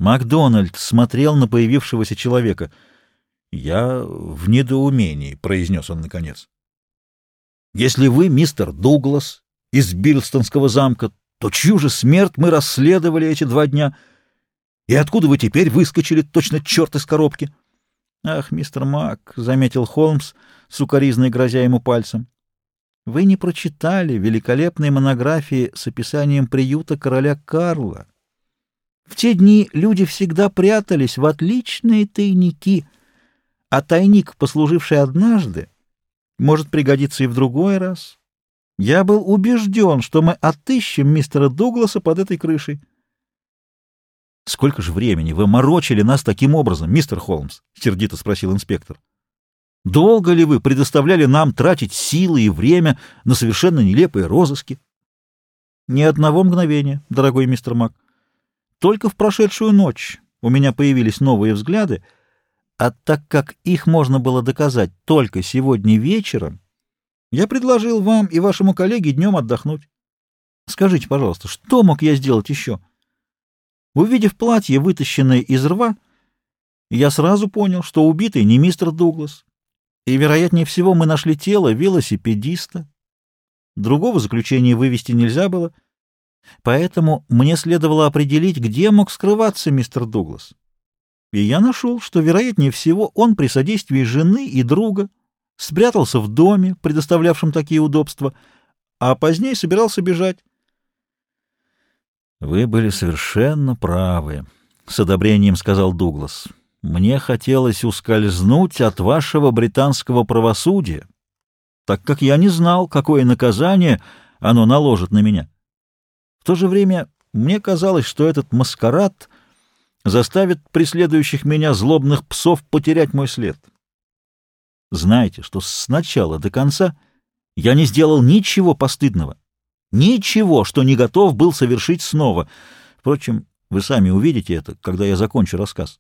Макдональд смотрел на появившегося человека. «Я в недоумении», — произнес он наконец. «Если вы мистер Дуглас из Биллстонского замка, то чью же смерть мы расследовали эти 2 дня? И откуда вы теперь выскочили, точно черт из коробки?» «Ах, мистер Мак», — заметил Холмс, сукоризной грозя ему пальцем, — «вы не прочитали великолепной монографии с описанием приюта короля Карла. В те дни люди всегда прятались в отличные тайники, а тайник, послуживший однажды, может пригодиться и в другой раз. Я был убежден, что мы отыщем мистера Дугласа под этой крышей». «Сколько же времени вы морочили нас таким образом, мистер Холмс?» — сердито спросил инспектор. «Долго ли вы предоставляли нам тратить силы и время на совершенно нелепые розыски?» «Ни одного мгновения, дорогой мистер Мак. Только в прошедшую ночь у меня появились новые взгляды, а так как их можно было доказать только сегодня вечером, я предложил вам и вашему коллеге днем отдохнуть. Скажите, пожалуйста, что мог я сделать еще? Увидев платье, вытащенное из рва, я сразу понял, что убитый не мистер Дуглас, и, вероятнее всего, мы нашли тело велосипедиста. Другого заключения вывести нельзя было, поэтому мне следовало определить, где мог скрываться мистер Дуглас. И я нашел, что, вероятнее всего, он при содействии жены и друга спрятался в доме, предоставлявшем такие удобства, а позднее собирался бежать. «Вы были совершенно правы», — с одобрением сказал Дуглас. «Мне хотелось ускользнуть от вашего британского правосудия, так как я не знал, какое наказание оно наложит на меня. В то же время мне казалось, что этот маскарад заставит преследующих меня злобных псов потерять мой след. Знаете, что с начала до конца я не сделал ничего постыдного, ничего, что не готов был совершить снова. Впрочем, вы сами увидите это, когда я закончу рассказ.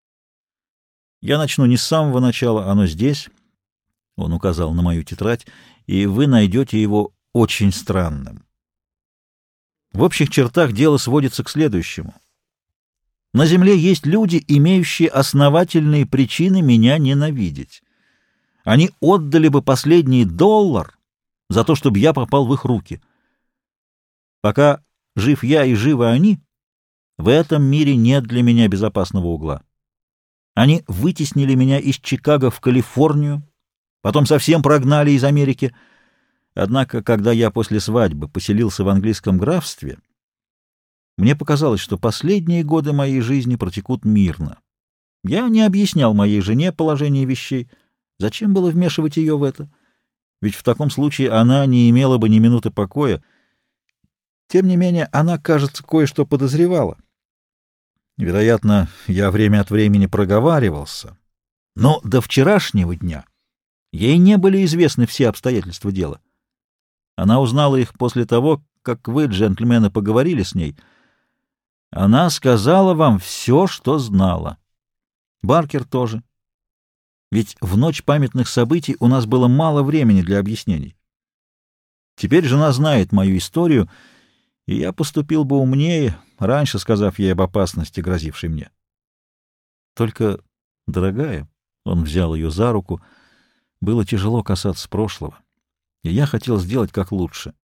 Я начну не с самого начала, оно здесь, — он указал на мою тетрадь, — и вы найдете его очень странным. В общих чертах дело сводится к следующему. На земле есть люди, имеющие основательные причины меня ненавидеть. Они отдали бы последний $1 за то, чтобы я попал в их руки. Пока жив я и живы они, в этом мире нет для меня безопасного угла. Они вытеснили меня из Чикаго в Калифорнию, потом совсем прогнали из Америки. Однако, когда я после свадьбы поселился в английском графстве, мне показалось, что последние годы моей жизни протекут мирно. Я не объяснял моей жене положение вещей. Зачем было вмешивать ее в это? Ведь в таком случае она не имела бы ни минуты покоя. Тем не менее, она, кажется, кое-что подозревала. Вероятно, я время от времени проговаривался, но до вчерашнего дня ей не были известны все обстоятельства дела. Она узнала их после того, как вы, джентльмены, поговорили с ней. Она сказала вам все, что знала. Баркер тоже. Ведь в ночь памятных событий у нас было мало времени для объяснений. Теперь жена знает мою историю, и я поступил бы умнее, раньше сказав ей об опасности, грозившей мне. Только, дорогая, он взял ее за руку, было тяжело касаться прошлого, и я хотел сделать как лучше.